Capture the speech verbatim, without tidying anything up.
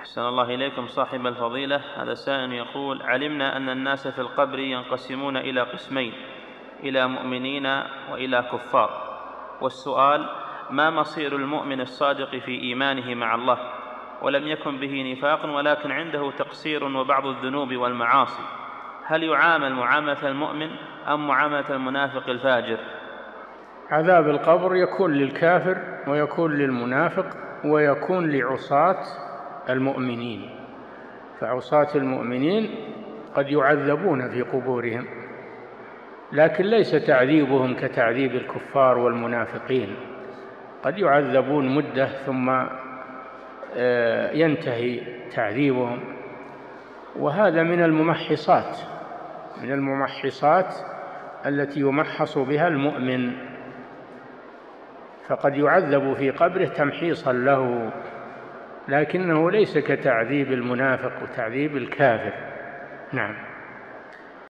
أحسن الله إليكم صاحب الفضيلة. هذا سائل يقول: علمنا أن الناس في القبر ينقسمون إلى قسمين، إلى مؤمنين وإلى كفار، والسؤال: ما مصير المؤمن الصادق في إيمانه مع الله ولم يكن به نفاق ولكن عنده تقصير وبعض الذنوب والمعاصي، هل يعامل معاملة المؤمن أم معاملة المنافق الفاجر؟ عذاب القبر يكون للكافر ويكون للمنافق ويكون لعصاة المؤمنين، فعصاة المؤمنين قد يعذبون في قبورهم، لكن ليس تعذيبهم كتعذيب الكفار والمنافقين، قد يعذبون مدة ثم ينتهي تعذيبهم. وهذا من الممحصات من الممحصات التي يمحص بها المؤمن، فقد يعذب في قبره تمحيصا له، لكنه ليس كتعذيب المنافق وتعذيب الكافر. نعم.